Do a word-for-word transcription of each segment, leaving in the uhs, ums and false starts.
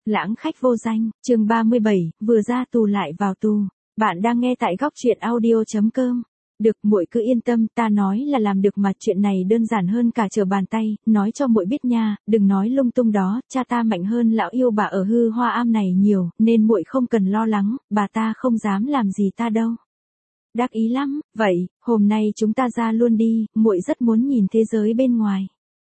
Lãng khách vô danh, chương ba mươi bảy, vừa ra tù lại vào tù. Bạn đang nghe tại góc truyện audio chấm com. Được, muội cứ yên tâm, ta nói là làm được mà, chuyện này đơn giản hơn cả trở bàn tay, nói cho muội biết nha, đừng nói lung tung đó, cha ta mạnh hơn lão yêu bà ở Hư Hoa Am này nhiều, nên muội không cần lo lắng, bà ta không dám làm gì ta đâu. Đắc ý lắm, vậy, hôm nay chúng ta ra luôn đi, muội rất muốn nhìn thế giới bên ngoài.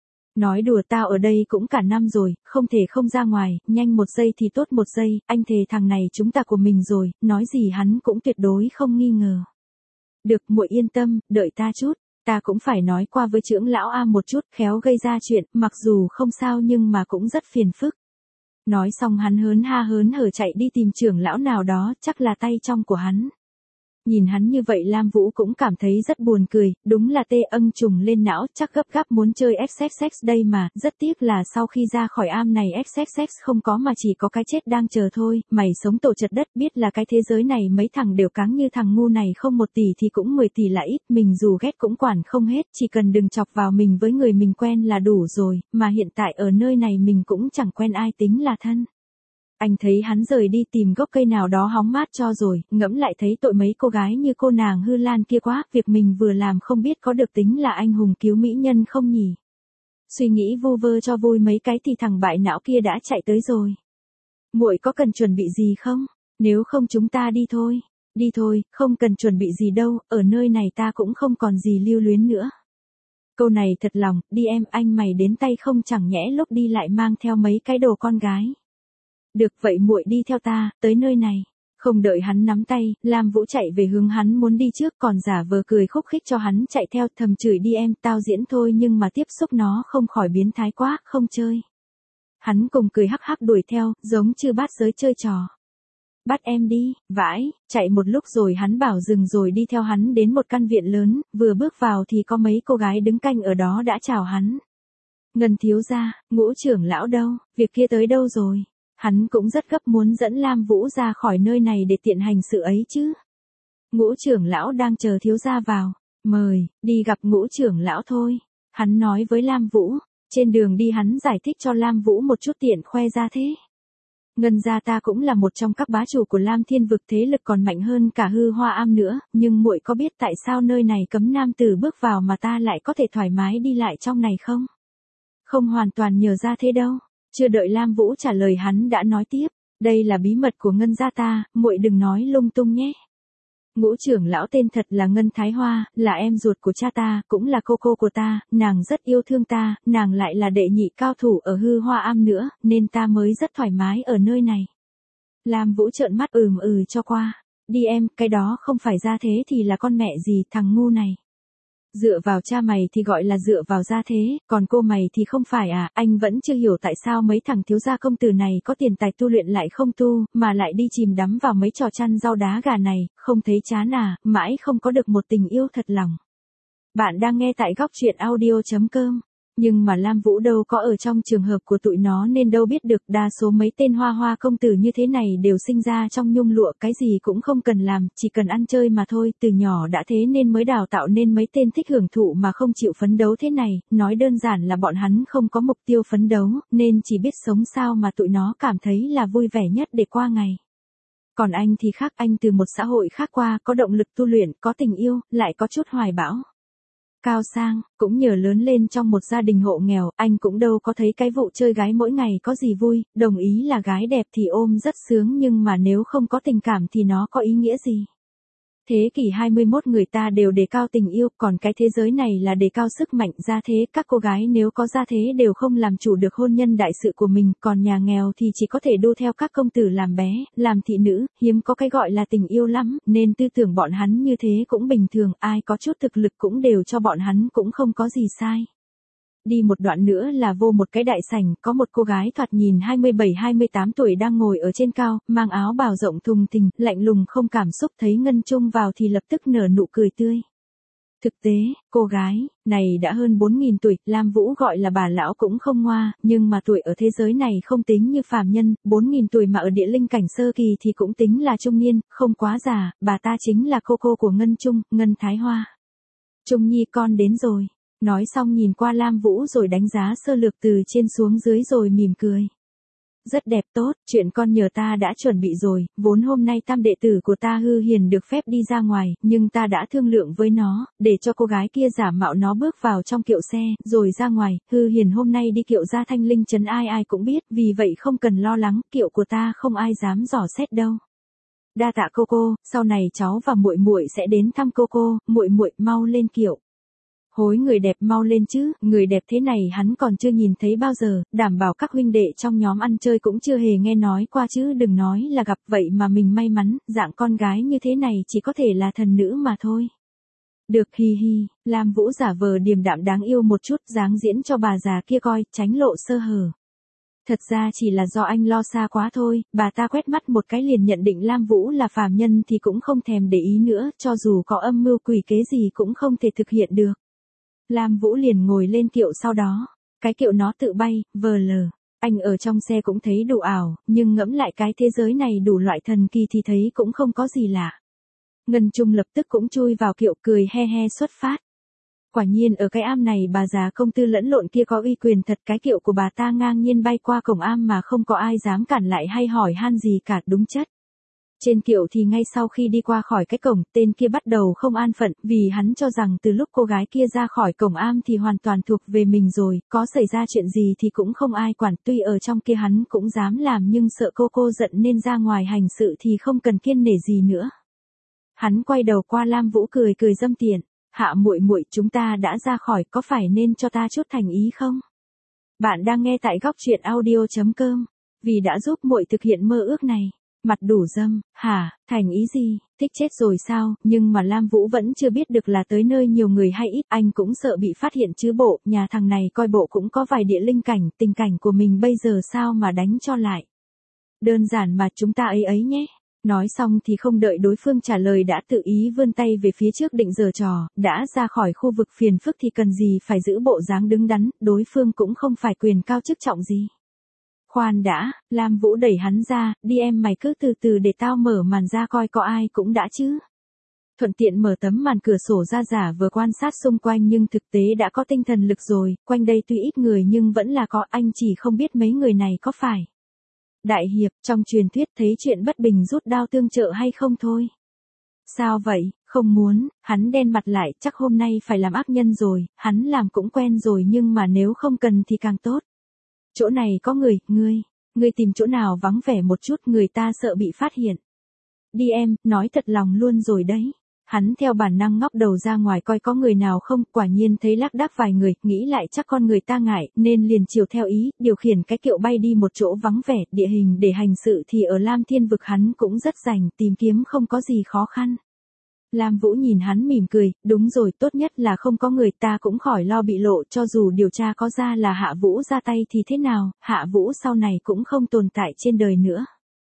Nói đùa, tao ở đây cũng cả năm rồi, không thể không ra ngoài, nhanh một giây thì tốt một giây, anh thề thằng này chúng ta của mình rồi, nói gì hắn cũng tuyệt đối không nghi ngờ. Được, muội yên tâm, đợi ta chút, ta cũng phải nói qua với trưởng lão A một chút, khéo gây ra chuyện, mặc dù không sao nhưng mà cũng rất phiền phức. Nói xong hắn hớn ha hớn hở chạy đi tìm trưởng lão nào đó, chắc là tay trong của hắn. Nhìn hắn như vậy Lam Vũ cũng cảm thấy rất buồn cười, đúng là tê âng trùng lên não, chắc gấp gáp muốn chơi ích ích ích đây mà, rất tiếc là sau khi ra khỏi am này ích ích ích không có mà chỉ có cái chết đang chờ thôi, mày sống tổ chật đất, biết là cái thế giới này mấy thằng đều cáng như thằng ngu này không một tỷ thì cũng mười tỷ là ít, mình dù ghét cũng quản không hết, chỉ cần đừng chọc vào mình với người mình quen là đủ rồi, mà hiện tại ở nơi này mình cũng chẳng quen ai tính là thân. Anh thấy hắn rời đi tìm gốc cây nào đó hóng mát cho rồi, ngẫm lại thấy tội mấy cô gái như cô nàng Hư Lan kia quá, việc mình vừa làm không biết có được tính là anh hùng cứu mỹ nhân không nhỉ. Suy nghĩ vu vơ cho vui mấy cái thì thằng bại não kia đã chạy tới rồi. Muội có cần chuẩn bị gì không? Nếu không chúng ta đi thôi. Đi thôi, không cần chuẩn bị gì đâu, ở nơi này ta cũng không còn gì lưu luyến nữa. Câu này thật lòng, đi em, anh mày đến tay không, chẳng nhẽ lúc đi lại mang theo mấy cái đồ con gái. Được vậy muội đi theo ta, tới nơi này. Không đợi hắn nắm tay, Lam Vũ chạy về hướng hắn muốn đi trước còn giả vờ cười khúc khích cho hắn chạy theo, thầm chửi đi em, tao diễn thôi nhưng mà tiếp xúc nó không khỏi biến thái quá, không chơi. Hắn cùng cười hắc hắc đuổi theo, giống như bát giới chơi trò. Bắt em đi, vãi, chạy một lúc rồi hắn bảo dừng rồi đi theo hắn đến một căn viện lớn, vừa bước vào thì có mấy cô gái đứng canh ở đó đã chào hắn. Ngân thiếu gia, Ngũ trưởng lão đâu, việc kia tới đâu rồi? Hắn cũng rất gấp muốn dẫn Lam Vũ ra khỏi nơi này để tiện hành sự ấy chứ. Ngũ trưởng lão đang chờ thiếu gia vào, mời, đi gặp Ngũ trưởng lão thôi. Hắn nói với Lam Vũ, trên đường đi hắn giải thích cho Lam Vũ một chút tiện khoe ra thế. Ngân gia ta cũng là một trong các bá chủ của Lam Thiên vực, thế lực còn mạnh hơn cả Hư Hoa Am nữa, nhưng muội có biết tại sao nơi này cấm nam tử bước vào mà ta lại có thể thoải mái đi lại trong này không? Không hoàn toàn nhờ ra thế đâu. Chưa đợi Lam Vũ trả lời hắn đã nói tiếp, đây là bí mật của Ngân gia ta, muội đừng nói lung tung nhé. Ngũ trưởng lão tên thật là Ngân Thái Hoa, là em ruột của cha ta, cũng là cô cô của ta, nàng rất yêu thương ta, nàng lại là đệ nhị cao thủ ở Hư Hoa Am nữa, nên ta mới rất thoải mái ở nơi này. Lam Vũ trợn mắt ừm ừ cho qua, đi em, cái đó không phải ra thế thì là con mẹ gì, thằng ngu này. Dựa vào cha mày thì gọi là dựa vào gia thế, còn cô mày thì không phải à, anh vẫn chưa hiểu tại sao mấy thằng thiếu gia công tử này có tiền tài tu luyện lại không tu, mà lại đi chìm đắm vào mấy trò chăn rau đá gà này, không thấy chán à, mãi không có được một tình yêu thật lòng. Bạn đang nghe tại góc truyện audio chấm com. Nhưng mà Lam Vũ đâu có ở trong trường hợp của tụi nó nên đâu biết được, đa số mấy tên hoa hoa công tử như thế này đều sinh ra trong nhung lụa, cái gì cũng không cần làm, chỉ cần ăn chơi mà thôi, từ nhỏ đã thế nên mới đào tạo nên mấy tên thích hưởng thụ mà không chịu phấn đấu thế này, nói đơn giản là bọn hắn không có mục tiêu phấn đấu, nên chỉ biết sống sao mà tụi nó cảm thấy là vui vẻ nhất để qua ngày. Còn anh thì khác, anh từ một xã hội khác qua, có động lực tu luyện, có tình yêu, lại có chút hoài bão. Cao sang, cũng nhờ lớn lên trong một gia đình hộ nghèo, anh cũng đâu có thấy cái vụ chơi gái mỗi ngày có gì vui, đồng ý là gái đẹp thì ôm rất sướng nhưng mà nếu không có tình cảm thì nó có ý nghĩa gì. Thế kỷ hai mươi mốt người ta đều đề cao tình yêu, còn cái thế giới này là đề cao sức mạnh gia thế, các cô gái nếu có gia thế đều không làm chủ được hôn nhân đại sự của mình, còn nhà nghèo thì chỉ có thể đu theo các công tử làm bé, làm thị nữ, hiếm có cái gọi là tình yêu lắm, nên tư tưởng bọn hắn như thế cũng bình thường, ai có chút thực lực cũng đều cho bọn hắn cũng không có gì sai. Đi một đoạn nữa là vô một cái đại sảnh, có một cô gái thoạt nhìn hai mươi bảy hai mươi tám tuổi đang ngồi ở trên cao, mang áo bào rộng thùng thình, lạnh lùng không cảm xúc, thấy Ngân Trung vào thì lập tức nở nụ cười tươi. Thực tế, cô gái này đã hơn bốn nghìn tuổi, Lam Vũ gọi là bà lão cũng không ngoa, nhưng mà tuổi ở thế giới này không tính như phàm nhân, bốn nghìn tuổi mà ở địa linh cảnh sơ kỳ thì cũng tính là trung niên, không quá già, bà ta chính là cô cô của Ngân Trung, Ngân Thái Hoa. Trung Nhi con đến rồi. Nói xong nhìn qua Lam Vũ rồi đánh giá sơ lược từ trên xuống dưới rồi mỉm cười. rất đẹp tốt, chuyện con nhờ ta đã chuẩn bị rồi, vốn hôm nay tam đệ tử của ta Hư Hiền được phép đi ra ngoài, nhưng ta đã thương lượng với nó, để cho cô gái kia giả mạo nó bước vào trong kiệu xe, rồi ra ngoài, Hư Hiền hôm nay đi kiệu ra Thanh Linh trấn ai ai cũng biết, vì vậy không cần lo lắng, kiệu của ta không ai dám dò xét đâu. Đa tạ cô cô, sau này cháu và muội muội sẽ đến thăm cô cô, muội muội mau lên kiệu. Hối người đẹp mau lên chứ, người đẹp thế này hắn còn chưa nhìn thấy bao giờ, đảm bảo các huynh đệ trong nhóm ăn chơi cũng chưa hề nghe nói qua chứ đừng nói là gặp, vậy mà mình may mắn, dạng con gái như thế này chỉ có thể là thần nữ mà thôi. Được, hi hi, Lam Vũ giả vờ điềm đạm đáng yêu một chút, dáng diễn cho bà già kia coi, tránh lộ sơ hở. Thật ra chỉ là do anh lo xa quá thôi, bà ta quét mắt một cái liền nhận định Lam Vũ là phàm nhân thì cũng không thèm để ý nữa, cho dù có âm mưu quỷ kế gì cũng không thể thực hiện được. Lam Vũ liền ngồi lên kiệu sau đó, cái kiệu nó tự bay, vờ lờ. Anh ở trong xe cũng thấy đủ ảo, nhưng ngẫm lại cái thế giới này đủ loại thần kỳ thì thấy cũng không có gì lạ. Ngân Trung lập tức cũng chui vào kiệu cười he he xuất phát. Quả nhiên ở cái am này bà già công tư lẫn lộn kia có uy quyền thật, cái kiệu của bà ta ngang nhiên bay qua cổng am mà không có ai dám cản lại hay hỏi han gì cả, đúng chất. Trên kiệu thì ngay sau khi đi qua khỏi cái cổng, tên kia bắt đầu không an phận, vì hắn cho rằng từ lúc cô gái kia ra khỏi cổng am thì hoàn toàn thuộc về mình rồi, có xảy ra chuyện gì thì cũng không ai quản, tuy ở trong kia hắn cũng dám làm nhưng sợ cô cô giận nên ra ngoài hành sự thì không cần kiêng nể gì nữa. Hắn quay đầu qua Lam Vũ cười cười dâm tiện, hạ muội muội chúng ta đã ra khỏi, có phải nên cho ta chút thành ý không? Bạn đang nghe tại góc truyện audio chấm com, vì đã giúp muội thực hiện mơ ước này. Mặt đủ dâm, hả, thành ý gì, thích chết rồi sao, nhưng mà Lam Vũ vẫn chưa biết được là tới nơi nhiều người hay ít, anh cũng sợ bị phát hiện chứ bộ, nhà thằng này coi bộ cũng có vài địa linh cảnh, tình cảnh của mình bây giờ sao mà đánh cho lại. Đơn giản mà chúng ta ấy ấy nhé. Nói xong thì không đợi đối phương trả lời đã tự ý vươn tay về phía trước định giở trò, đã ra khỏi khu vực phiền phức thì cần gì phải giữ bộ dáng đứng đắn, đối phương cũng không phải quyền cao chức trọng gì. Khoan đã, Lam Vũ đẩy hắn ra, đi em mày cứ từ từ để tao mở màn ra coi có ai cũng đã chứ. Thuận tiện mở tấm màn cửa sổ ra giả vừa quan sát xung quanh nhưng thực tế đã có tinh thần lực rồi, quanh đây tuy ít người nhưng vẫn là có, anh chỉ không biết mấy người này có phải. Đại hiệp, trong truyền thuyết thấy chuyện bất bình rút đao tương trợ hay không thôi. Sao vậy, không muốn, hắn đen mặt lại, chắc hôm nay phải làm ác nhân rồi, hắn làm cũng quen rồi nhưng mà nếu không cần thì càng tốt. Chỗ này có người, ngươi, ngươi tìm chỗ nào vắng vẻ một chút, người ta sợ bị phát hiện. Đi em, nói thật lòng luôn rồi đấy. Hắn theo bản năng ngóc đầu ra ngoài coi có người nào không, quả nhiên thấy lác đác vài người, nghĩ lại chắc con người ta ngại, nên liền chiều theo ý, điều khiển cái kiệu bay đi một chỗ vắng vẻ, địa hình để hành sự thì ở Lam Thiên Vực hắn cũng rất rành, tìm kiếm không có gì khó khăn. Lam Vũ nhìn hắn mỉm cười, đúng rồi, tốt nhất là không có người, ta cũng khỏi lo bị lộ, cho dù điều tra có ra là Hạ Vũ ra tay thì thế nào, Hạ Vũ sau này cũng không tồn tại trên đời nữa.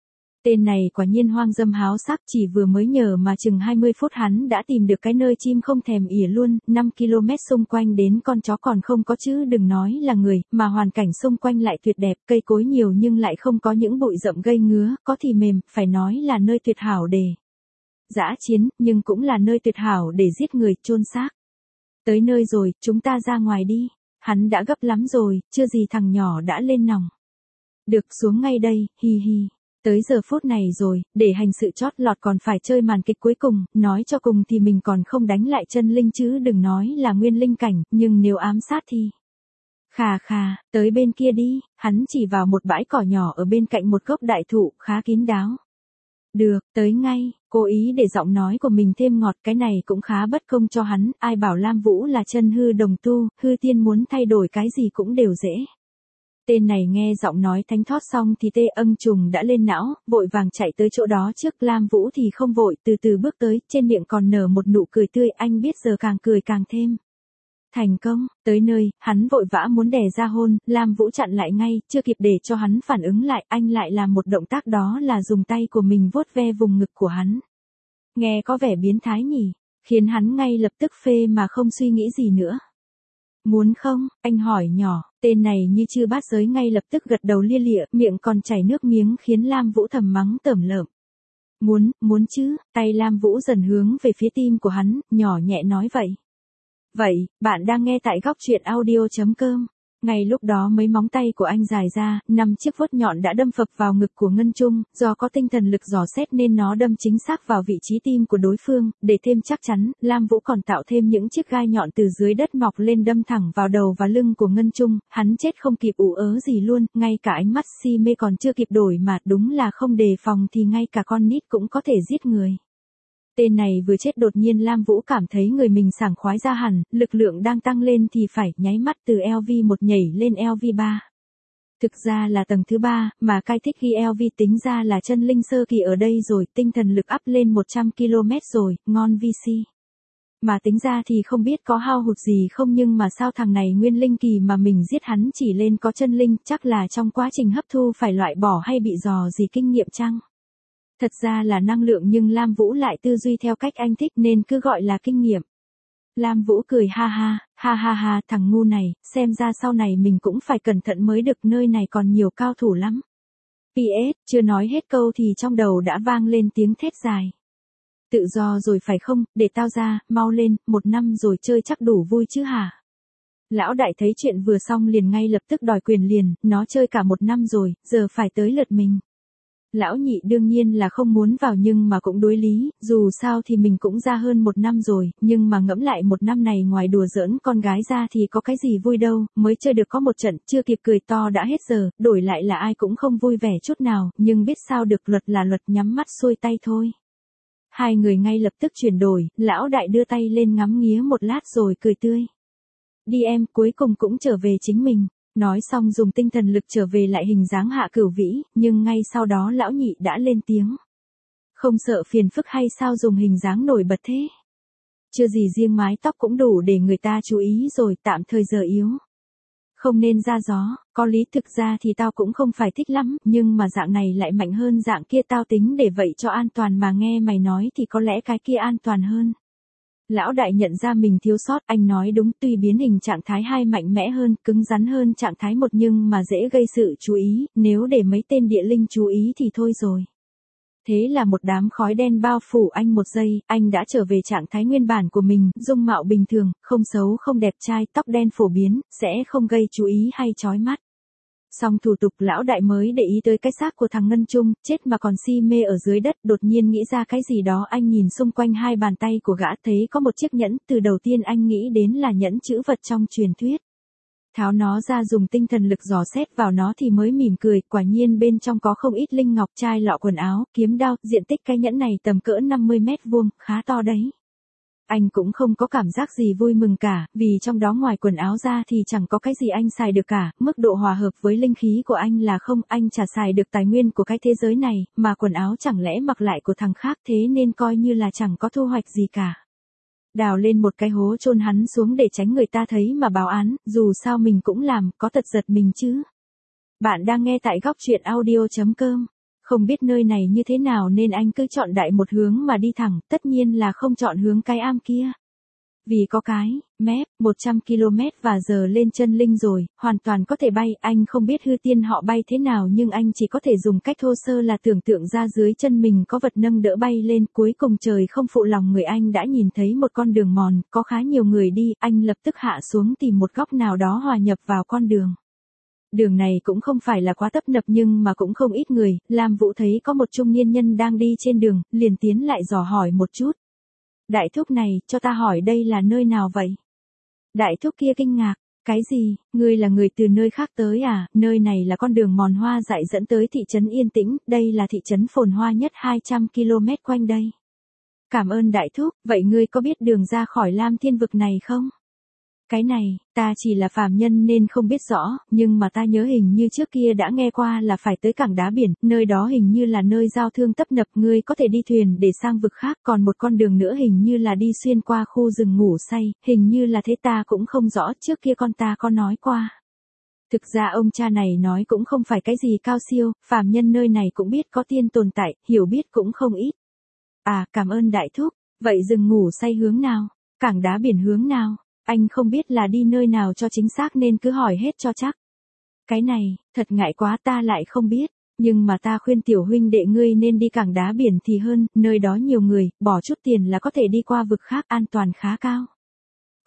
Tên này quả nhiên hoang dâm háo sắc, chỉ vừa mới nhờ mà chừng hai mươi phút hắn đã tìm được cái nơi chim không thèm ỉa luôn, năm ki lô mét xung quanh đến con chó còn không có chứ đừng nói là người, mà hoàn cảnh xung quanh lại tuyệt đẹp, cây cối nhiều nhưng lại không có những bụi rậm gây ngứa, có thì mềm, phải nói là nơi tuyệt hảo để dã chiến, nhưng cũng là nơi tuyệt hảo để giết người, chôn xác. Tới nơi rồi, chúng ta ra ngoài đi. Hắn đã gấp lắm rồi, chưa gì thằng nhỏ đã lên nòng. Được, xuống ngay đây, hi hi. Tới giờ phút này rồi, để hành sự chót lọt còn phải chơi màn kịch cuối cùng, nói cho cùng thì mình còn không đánh lại chân linh chứ đừng nói là nguyên linh cảnh, nhưng nếu ám sát thì... Khà khà, tới bên kia đi, hắn chỉ vào một bãi cỏ nhỏ ở bên cạnh một gốc đại thụ, khá kín đáo. Được, tới ngay, cố ý để giọng nói của mình thêm ngọt, cái này cũng khá bất công cho hắn, ai bảo Lam Vũ là chân hư đồng tu, hư tiên muốn thay đổi cái gì cũng đều dễ. Tên này nghe giọng nói thánh thót xong thì tê âng trùng đã lên não, vội vàng chạy tới chỗ đó trước, Lam Vũ thì không vội, từ từ bước tới, trên miệng còn nở một nụ cười tươi, anh biết giờ càng cười càng thêm. Thành công, tới nơi, hắn vội vã muốn đè ra hôn, Lam Vũ chặn lại ngay, chưa kịp để cho hắn phản ứng lại, anh lại làm một động tác đó là dùng tay của mình vuốt ve vùng ngực của hắn. Nghe có vẻ biến thái nhỉ, khiến hắn ngay lập tức phê mà không suy nghĩ gì nữa. Muốn không, anh hỏi nhỏ, tên này như chưa bát giới ngay lập tức gật đầu lia lịa, miệng còn chảy nước miếng khiến Lam Vũ thầm mắng tởm lợm. Muốn, muốn chứ, tay Lam Vũ dần hướng về phía tim của hắn, nhỏ nhẹ nói vậy. Vậy, bạn đang nghe tại góc truyện audio chấm com. Ngay lúc đó mấy móng tay của anh dài ra, năm chiếc vuốt nhọn đã đâm phập vào ngực của Ngân Trung, do có tinh thần lực dò xét nên nó đâm chính xác vào vị trí tim của đối phương, để thêm chắc chắn, Lam Vũ còn tạo thêm những chiếc gai nhọn từ dưới đất mọc lên đâm thẳng vào đầu và lưng của Ngân Trung, hắn chết không kịp ủ ớ gì luôn, ngay cả ánh mắt si mê còn chưa kịp đổi mà, đúng là không đề phòng thì ngay cả con nít cũng có thể giết người. Tên này vừa chết đột nhiên Lam Vũ cảm thấy người mình sảng khoái ra hẳn, lực lượng đang tăng lên thì phải nháy mắt từ L V một nhảy lên L V ba. Thực ra là tầng thứ ba, mà Kai thích ghi L V tính ra là chân linh sơ kỳ ở đây rồi, tinh thần lực up lên một trăm ki lô mét rồi, ngon vê xê. Mà tính ra thì không biết có hao hụt gì không nhưng mà sao thằng này nguyên linh kỳ mà mình giết hắn chỉ lên có chân linh, chắc là trong quá trình hấp thu phải loại bỏ hay bị dò gì kinh nghiệm chăng? Thật ra là năng lượng nhưng Lam Vũ lại tư duy theo cách anh thích nên cứ gọi là kinh nghiệm. Lam Vũ cười ha ha, ha ha ha, thằng ngu này, xem ra sau này mình cũng phải cẩn thận mới được, nơi này còn nhiều cao thủ lắm. pê ét, chưa nói hết câu thì trong đầu đã vang lên tiếng thét dài. Tự do rồi phải không, để tao ra, mau lên, một năm rồi chơi chắc đủ vui chứ hả? Lão đại thấy chuyện vừa xong liền ngay lập tức đòi quyền liền, nó chơi cả một năm rồi, giờ phải tới lượt mình. Lão nhị đương nhiên là không muốn vào nhưng mà cũng đối lý, dù sao thì mình cũng ra hơn một năm rồi, nhưng mà ngẫm lại một năm này ngoài đùa giỡn con gái ra thì có cái gì vui đâu, mới chơi được có một trận, chưa kịp cười to đã hết giờ, đổi lại là ai cũng không vui vẻ chút nào, nhưng biết sao được, luật là luật, nhắm mắt xuôi tay thôi. Hai người ngay lập tức chuyển đổi, lão đại đưa tay lên ngắm nghía một lát rồi cười tươi. Đi em, cuối cùng cũng trở về chính mình. Nói xong dùng tinh thần lực trở về lại hình dáng Hạ Cửu Vĩ, nhưng ngay sau đó lão nhị đã lên tiếng. Không sợ phiền phức hay sao dùng hình dáng nổi bật thế? Chưa gì riêng mái tóc cũng đủ để người ta chú ý rồi, tạm thời giờ yếu. Không nên ra gió, có lý, thực ra thì tao cũng không phải thích lắm, nhưng mà dạng này lại mạnh hơn dạng kia, tao tính để vậy cho an toàn mà nghe mày nói thì có lẽ cái kia an toàn hơn. Lão đại nhận ra mình thiếu sót, anh nói đúng, tuy biến hình trạng thái hai mạnh mẽ hơn, cứng rắn hơn trạng thái một nhưng mà dễ gây sự chú ý, nếu để mấy tên địa linh chú ý thì thôi rồi. Thế là một đám khói đen bao phủ anh một giây, anh đã trở về trạng thái nguyên bản của mình, dung mạo bình thường, không xấu không đẹp trai, tóc đen phổ biến, sẽ không gây chú ý hay chói mắt. Xong thủ tục lão đại mới để ý tới cái xác của thằng Ngân Trung, chết mà còn si mê ở dưới đất, đột nhiên nghĩ ra cái gì đó, anh nhìn xung quanh hai bàn tay của gã thấy có một chiếc nhẫn, từ đầu tiên anh nghĩ đến là nhẫn chữ vật trong truyền thuyết. Tháo nó ra dùng tinh thần lực dò xét vào nó thì mới mỉm cười, quả nhiên bên trong có không ít linh ngọc, chai lọ quần áo, kiếm đao, diện tích cái nhẫn này tầm cỡ năm mươi mét vuông, khá to đấy. Anh cũng không có cảm giác gì vui mừng cả, vì trong đó ngoài quần áo ra thì chẳng có cái gì anh xài được cả, mức độ hòa hợp với linh khí của anh là không, anh chả xài được tài nguyên của cái thế giới này, mà quần áo chẳng lẽ mặc lại của thằng khác, thế nên coi như là chẳng có thu hoạch gì cả. Đào lên một cái hố chôn hắn xuống để tránh người ta thấy mà báo án, dù sao mình cũng làm, có tật giật mình chứ. Bạn đang nghe tại góc truyện audio chấm com. Không biết nơi này như thế nào nên anh cứ chọn đại một hướng mà đi thẳng, tất nhiên là không chọn hướng cái am kia. Vì có cái, mép, một trăm ki lô mét và giờ lên chân linh rồi, hoàn toàn có thể bay, anh không biết hư tiên họ bay thế nào nhưng anh chỉ có thể dùng cách thô sơ là tưởng tượng ra dưới chân mình có vật nâng đỡ bay lên, cuối cùng trời không phụ lòng người, anh đã nhìn thấy một con đường mòn, có khá nhiều người đi, anh lập tức hạ xuống tìm một góc nào đó hòa nhập vào con đường. Đường này cũng không phải là quá tấp nập nhưng mà cũng không ít người, Lam Vũ thấy có một trung niên nhân đang đi trên đường, liền tiến lại dò hỏi một chút. Đại thúc này, cho ta hỏi đây là nơi nào vậy? Đại thúc kia kinh ngạc, cái gì, ngươi là người từ nơi khác tới à, nơi này là con đường mòn hoa dại dẫn tới thị trấn Yên Tĩnh, đây là thị trấn phồn hoa nhất hai trăm ki lô mét quanh đây. Cảm ơn đại thúc, vậy ngươi có biết đường ra khỏi Lam Thiên vực này không? Cái này, ta chỉ là phàm nhân nên không biết rõ, nhưng mà ta nhớ hình như trước kia đã nghe qua là phải tới cảng đá biển, nơi đó hình như là nơi giao thương tấp nập, ngươi có thể đi thuyền để sang vực khác, còn một con đường nữa hình như là đi xuyên qua khu rừng ngủ say, hình như là thế, ta cũng không rõ, trước kia con ta có nói qua. Thực ra ông cha này nói cũng không phải cái gì cao siêu, phàm nhân nơi này cũng biết có tiên tồn tại, hiểu biết cũng không ít. À, cảm ơn đại thúc, vậy rừng ngủ say hướng nào, cảng đá biển hướng nào? Anh không biết là đi nơi nào cho chính xác nên cứ hỏi hết cho chắc. Cái này, thật ngại quá, ta lại không biết, nhưng mà ta khuyên tiểu huynh đệ ngươi nên đi cảng đá biển thì hơn, nơi đó nhiều người, bỏ chút tiền là có thể đi qua vực khác, an toàn khá cao.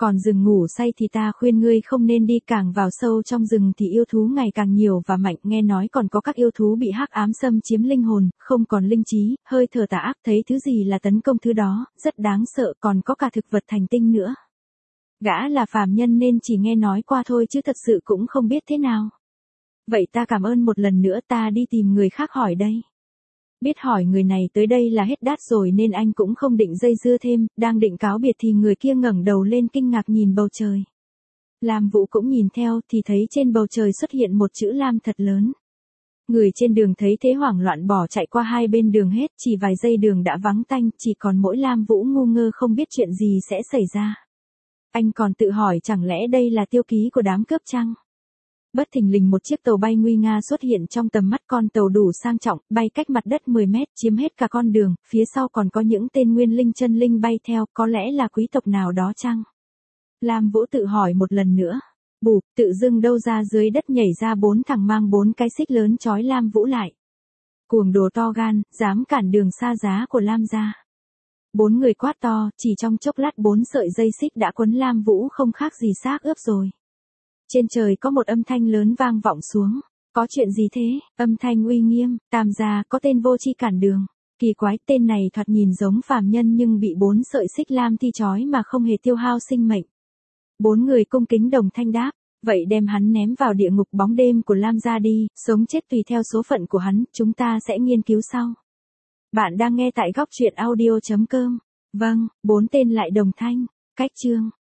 Còn rừng ngủ say thì ta khuyên ngươi không nên đi, càng vào sâu trong rừng thì yêu thú ngày càng nhiều và mạnh, nghe nói còn có các yêu thú bị hắc ám xâm chiếm linh hồn, không còn linh trí, hơi thở tà ác, thấy thứ gì là tấn công thứ đó, rất đáng sợ, còn có cả thực vật thành tinh nữa. Gã là phàm nhân nên chỉ nghe nói qua thôi chứ thật sự cũng không biết thế nào. Vậy ta cảm ơn một lần nữa, ta đi tìm người khác hỏi đây. Biết hỏi người này tới đây là hết đát rồi nên anh cũng không định dây dưa thêm, đang định cáo biệt thì người kia ngẩng đầu lên kinh ngạc nhìn bầu trời. Lam Vũ cũng nhìn theo thì thấy trên bầu trời xuất hiện một chữ Lam thật lớn. Người trên đường thấy thế hoảng loạn bỏ chạy qua hai bên đường hết, chỉ vài giây đường đã vắng tanh, chỉ còn mỗi Lam Vũ ngu ngơ không biết chuyện gì sẽ xảy ra. Anh còn tự hỏi chẳng lẽ đây là tiêu ký của đám cướp chăng? Bất thình lình một chiếc tàu bay nguy nga xuất hiện trong tầm mắt, con tàu đủ sang trọng, bay cách mặt đất mười mét, chiếm hết cả con đường, phía sau còn có những tên nguyên linh chân linh bay theo, có lẽ là quý tộc nào đó chăng? Lam Vũ tự hỏi một lần nữa. Bụp, tự dưng đâu ra dưới đất nhảy ra bốn thằng mang bốn cái xích lớn trói Lam Vũ lại. Cuồng đồ to gan, dám cản đường xa giá của Lam gia. Bốn người quát to, chỉ trong chốc lát bốn sợi dây xích đã quấn Lam Vũ không khác gì xác ướp rồi. Trên trời có một âm thanh lớn vang vọng xuống. Có chuyện gì thế? Âm thanh uy nghiêm, Tam gia có tên vô tri cản đường. Kỳ quái, tên này thoạt nhìn giống phàm nhân nhưng bị bốn sợi xích lam thi trói mà không hề tiêu hao sinh mệnh. Bốn người cung kính đồng thanh đáp, vậy đem hắn ném vào địa ngục bóng đêm của Lam gia đi, sống chết tùy theo số phận của hắn, chúng ta sẽ nghiên cứu sau. Bạn đang nghe tại góc truyện audio chấm com. Vâng, bốn tên lại đồng thanh. Cách chương